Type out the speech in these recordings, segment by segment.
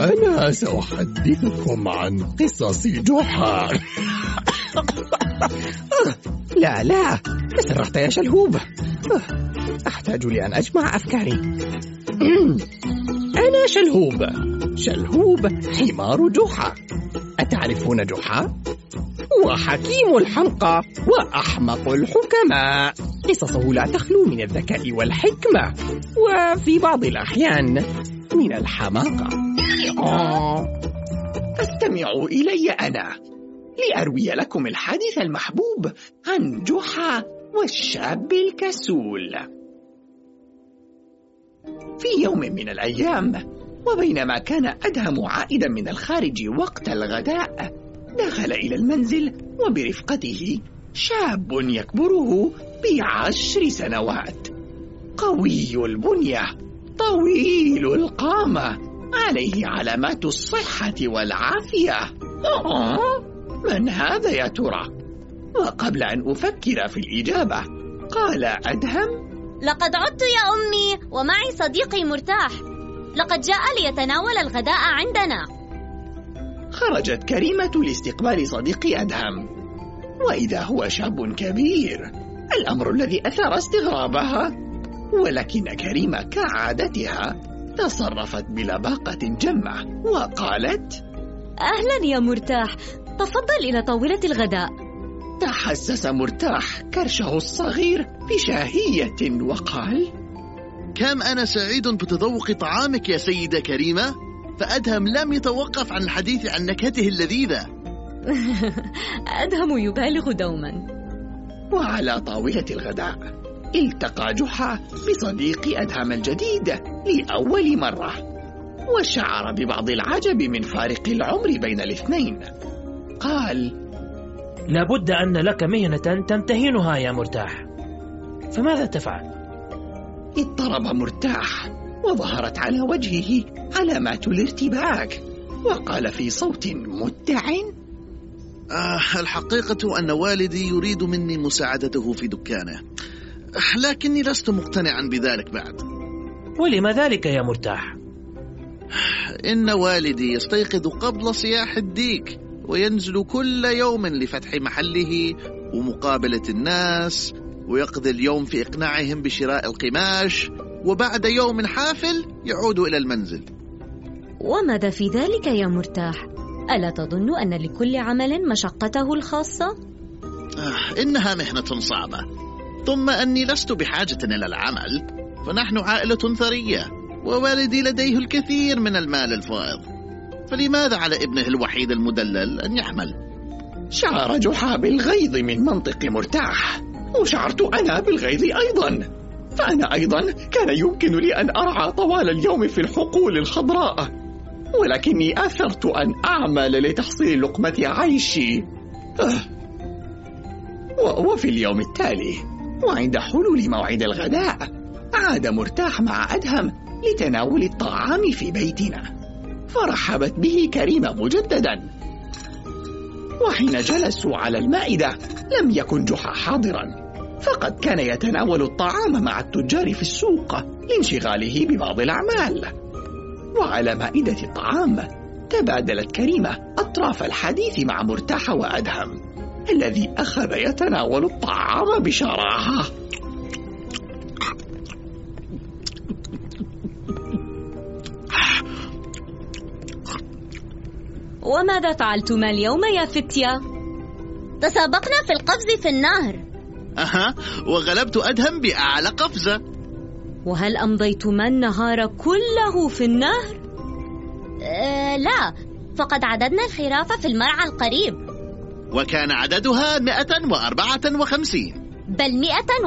أنا سأحدثكم عن قصص جحا. لا تسرحت يا شلهوب. أحتاج لأن أجمع أفكاري. أنا شلهوب حمار جحا. أتعرفون جحا؟ هو حكيم الحمقى وأحمق الحكماء. قصصه لا تخلو من الذكاء والحكمة، وفي بعض الأحيان من الحماقة. استمعوا إلي أنا لأروي لكم الحديث المحبوب عن جحا والشاب الكسول. في يوم من الأيام، وبينما كان أدهم عائدا من الخارج وقت الغداء، دخل إلى المنزل وبرفقته شاب يكبره ب10 سنوات، قوي البنية، طويل القامة، عليه علامات الصحة والعافية. من هذا يا ترى؟ وقبل أن أفكر في الإجابة، قال أدهم: لقد عدت يا أمي، ومعي صديقي مرتاح. لقد جاء ليتناول الغداء عندنا. خرجت كريمة لاستقبال صديق أدهم، وإذا هو شاب كبير، الأمر الذي أثار استغرابها. ولكن كريمة كعادتها تصرفت بلباقة جمة وقالت: أهلا يا مرتاح، تفضل إلى طاولة الغداء. تحسس مرتاح كرشه الصغير بشهية وقال: كم أنا سعيد بتذوق طعامك يا سيدة كريمة. فأدهم لم يتوقف عن الحديث عن نكهته اللذيذة. أدهم يبالغ دوما. وعلى طاولة الغداء التقى جحا بصديق أدهم الجديد لأول مرة، وشعر ببعض العجب من فارق العمر بين الاثنين. قال: لابد أن لك مهنة تمتهنها يا مرتاح، فماذا تفعل؟ اضطرب مرتاح وظهرت على وجهه علامات الارتباك، وقال في صوت مدعٍ: الحقيقة أن والدي يريد مني مساعدته في دكانه، لكني لست مقتنعا بذلك بعد. ولما ذلك يا مرتاح؟ إن والدي يستيقظ قبل صياح الديك، وينزل كل يوم لفتح محله ومقابلة الناس، ويقضي اليوم في إقناعهم بشراء القماش، وبعد يوم حافل يعود إلى المنزل. وماذا في ذلك يا مرتاح؟ ألا تظن أن لكل عمل مشقته الخاصة؟ إنها مهنة صعبة، ثم أني لست بحاجة إلى العمل، فنحن عائلة ثرية، ووالدي لديه الكثير من المال الفائض، فلماذا على ابنه الوحيد المدلل أن يعمل؟ شعر جحا بالغيظ من منطق مرتاح، وشعرت أنا بالغيظ أيضا، فأنا أيضا كان يمكن لي أن أرعى طوال اليوم في الحقول الخضراء، ولكني أثرت أن أعمل لتحصيل لقمة عيشي. وفي اليوم التالي، وعند حلول موعد الغداء، عاد مرتاح مع أدهم لتناول الطعام في بيتنا، فرحبت به كريمة مجددا. وحين جلسوا على المائدة لم يكن جحا حاضرا، فقد كان يتناول الطعام مع التجار في السوق لانشغاله ببعض الأعمال. وعلى مائدة الطعام تبادلت كريمة أطراف الحديث مع مرتاح وأدهم، الذي أخذ يتناول الطعام بشراهة. وماذا فعلتما اليوم يا فتية؟ تسابقنا في القفز في النهر. وغلبت أدهم بأعلى قفزة. وهل أمضيتما النهار كله في النهر؟ لا، فقد عددنا الخراف في المرعى القريب، وكان عددها 154. بل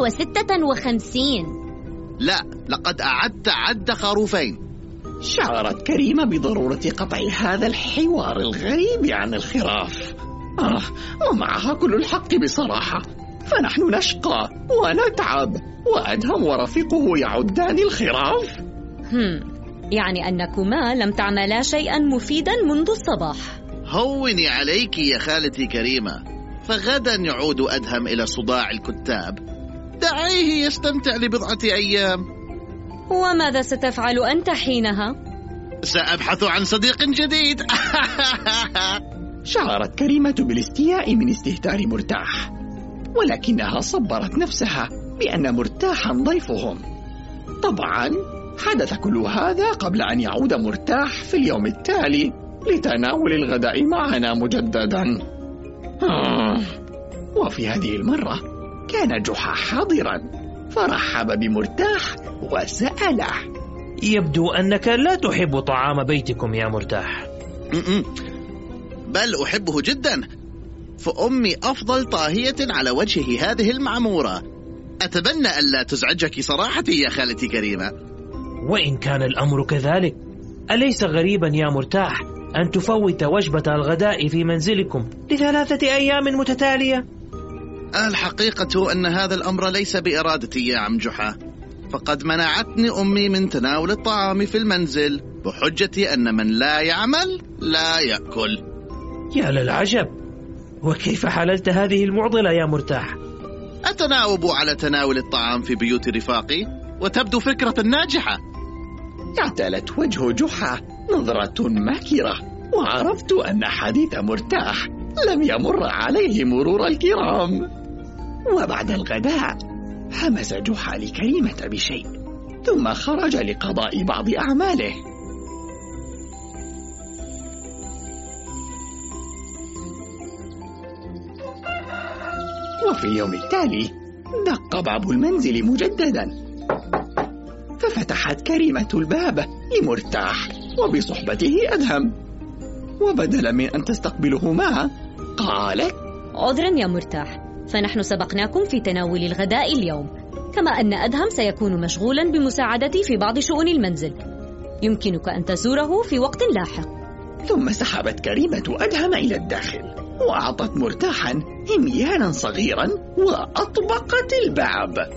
156. لا، لقد أعدت عد خروفين. شعرت كريمة بضرورة قطع هذا الحوار الغريب عن الخراف. ومعها كل الحق بصراحة، فنحن نشقى ونتعب، وأدهم ورفيقه يعدان الخراف. يعني أنكما لم تعملا شيئا مفيدا منذ الصباح. هوني عليك يا خالتي كريمة، فغدا يعود أدهم إلى صداع الكتاب، دعيه يستمتع لبضعة أيام. وماذا ستفعل أنت حينها؟ سأبحث عن صديق جديد. شعرت كريمة بالاستياء من استهتار مرتاح، ولكنها صبرت نفسها بأن مرتاحا ضيفهم. طبعا حدث كل هذا قبل أن يعود مرتاح في اليوم التالي لتناول الغداء معنا مجددا. وفي هذه المرة كان جحا حاضرا، فرحب بمرتاح وسأله: يبدو أنك لا تحب طعام بيتكم يا مرتاح. بل أحبه جدا، فأمي أفضل طاهية على وجه هذه المعمورة. أتمنى ألا تزعجك صراحتي يا خالتي كريمة. وإن كان الأمر كذلك، أليس غريبا يا مرتاح أن تفوت وجبة الغداء في منزلكم ل3 أيام متتالية؟ الحقيقة أن هذا الأمر ليس بإرادتي يا عم جحا، فقد منعتني أمي من تناول الطعام في المنزل بحجة أن من لا يعمل لا يأكل. يا للعجب، وكيف حللت هذه المعضلة يا مرتاح؟ أتناوب على تناول الطعام في بيوت رفاقي، وتبدو فكرة ناجحة. اعتلت وجه جحا نظرة ماكرة، وعرفت أن حديث مرتاح لم يمر عليه مرور الكرام. وبعد الغداء همس جحا لكريمة بشيء، ثم خرج لقضاء بعض أعماله. وفي اليوم التالي دق باب المنزل مجددا، ففتحت كريمة الباب لمرتاح وبصحبته أدهم، وبدلا من أن تستقبله معه قالت: عذرا يا مرتاح، فنحن سبقناكم في تناول الغداء اليوم، كما أن أدهم سيكون مشغولا بمساعدتي في بعض شؤون المنزل، يمكنك أن تزوره في وقت لاحق. ثم سحبت كريمة أدهم إلى الداخل، وأعطت مرتاحا هميانا صغيرا وأطبقت الباب.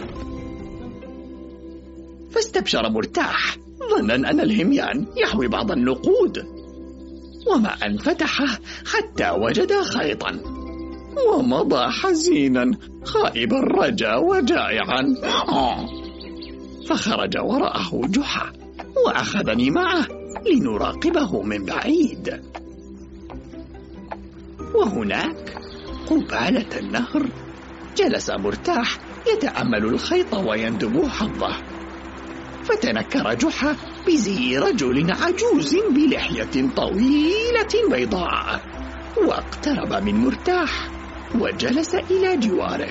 فاستبشر مرتاح ظنا أن الهميان يحوي بعض النقود، وما أن فتحه حتى وجد خيطا، ومضى حزينا خائب الرجا وجائعا. فخرج وراءه جحا وأخذني معه لنراقبه من بعيد. وهناك قبالة النهر جلس مرتاح يتأمل الخيط ويندب حظه، فتنكر جحا بزي رجل عجوز بلحية طويلة بيضاء، واقترب من مرتاح وجلس إلى جواره.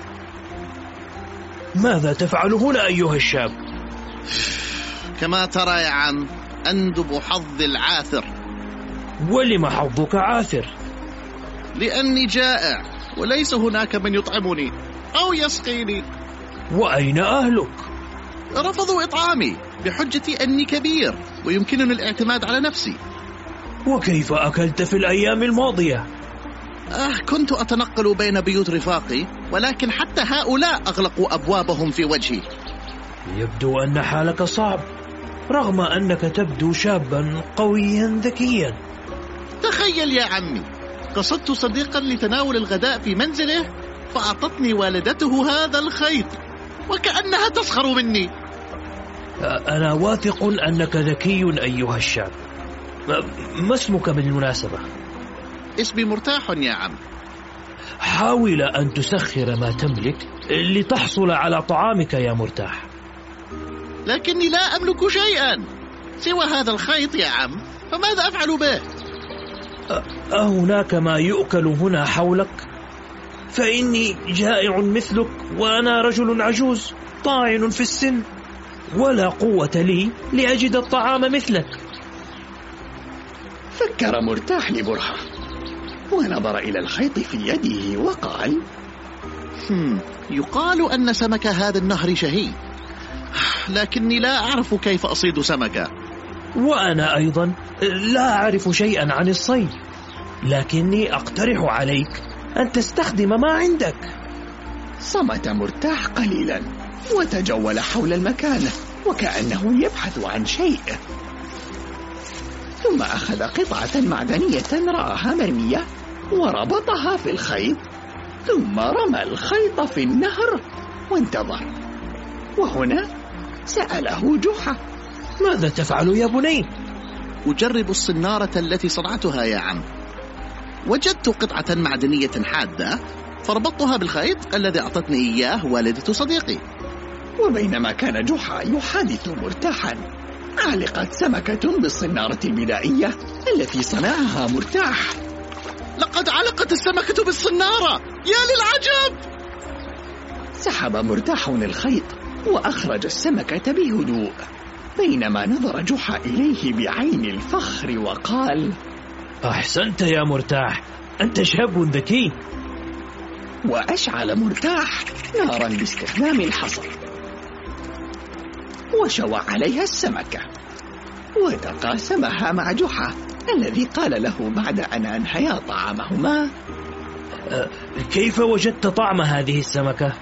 ماذا تفعل هنا أيها الشاب؟ كما ترى يا عم، أندب حظ العاثر. ولم حظك عاثر؟ لأني جائع وليس هناك من يطعمني أو يسقيني. وأين أهلك؟ رفضوا إطعامي بحجة أني كبير ويمكنني الاعتماد على نفسي. وكيف أكلت في الأيام الماضية؟ كنت أتنقل بين بيوت رفاقي، ولكن حتى هؤلاء أغلقوا أبوابهم في وجهي. يبدو أن حالك صعب، رغم أنك تبدو شابا قويا ذكيا. تخيل يا عمي، قصدت صديقا لتناول الغداء في منزله، فأعطتني والدته هذا الخيط وكأنها تسخر مني. أنا واثق أنك ذكي أيها الشاب. ما اسمك بالمناسبة؟ اسمي مرتاح يا عم. حاول أن تسخر ما تملك لتحصل على طعامك يا مرتاح. لكني لا أملك شيئا سوى هذا الخيط يا عم، فماذا أفعل به؟ أهناك ما يؤكل هنا حولك؟ فإني جائع مثلك، وأنا رجل عجوز طاعن في السن، ولا قوة لي لأجد الطعام مثلك. فكر مرتاح لبرهة ونظر إلى الخيط في يده وقال: يقال أن سمك هذا النهر شهي، لكني لا أعرف كيف أصيد سمكة. وأنا أيضا لا أعرف شيئا عن الصيد، لكني أقترح عليك أن تستخدم ما عندك. صمت مرتاح قليلا وتجول حول المكان وكأنه يبحث عن شيء، ثم أخذ قطعة معدنية رآها مرمية وربطها في الخيط، ثم رمى الخيط في النهر وانتظر. وهنا سأله جحا: ماذا تفعل يا بني؟ أجرب الصنارة التي صنعتها يا عم. وجدت قطعة معدنية حادة فربطتها بالخيط الذي أعطتني إياه والدة صديقي. وبينما كان جحا يحادث مرتاحا، علقت سمكة بالصنارة البدائية التي صنعها مرتاح. لقد علقت السمكة بالصنارة، يا للعجب! سحب مرتاح الخيط وأخرج السمكة بهدوء، بينما نظر جحا إليه بعين الفخر وقال: أحسنت يا مرتاح، أنت شاب ذكي. وأشعل مرتاح نارا باستخدام الحصى وشوى عليها السمكة وتقاسمها مع جحا الذي قال له بعد أن أنهيا طعامهما: كيف وجدت طعم هذه السمكة؟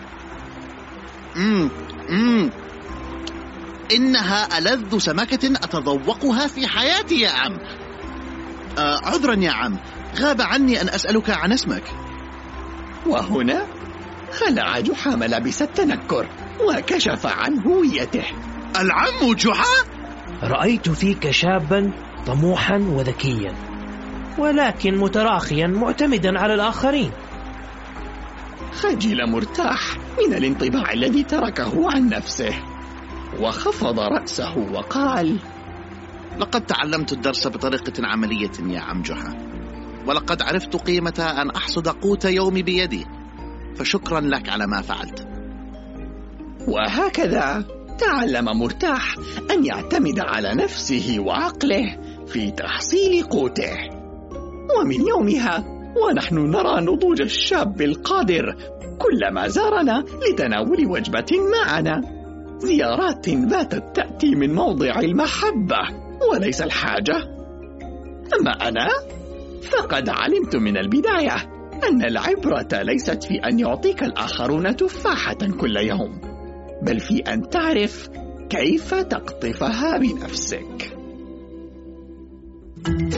إنها ألذ سمكة أتذوقها في حياتي يا عم. عذرا يا عم، غاب عني أن أسألك عن اسمك. وهنا خلع جحا ملابس التنكر وكشف عن هويته. العم جحا؟ رأيت فيك شابا طموحا وذكيا، ولكن متراخيا معتمدا على الآخرين. خجل مرتاح من الانطباع الذي تركه عن نفسه وخفض رأسه وقال: لقد تعلمت الدرس بطريقة عملية يا عم جحا، ولقد عرفت قيمة أن أحصد قوت يومي بيدي، فشكرا لك على ما فعلت. وهكذا تعلم مرتاح أن يعتمد على نفسه وعقله في تحصيل قوته. ومن يومها ونحن نرى نضوج الشاب القادر كلما زارنا لتناول وجبة معنا، زيارات باتت تأتي من موضع المحبة وليس الحاجة. أما أنا فقد علمت من البداية أن العبرة ليست في أن يعطيك الآخرون تفاحة كل يوم، بل في أن تعرف كيف تقطفها بنفسك.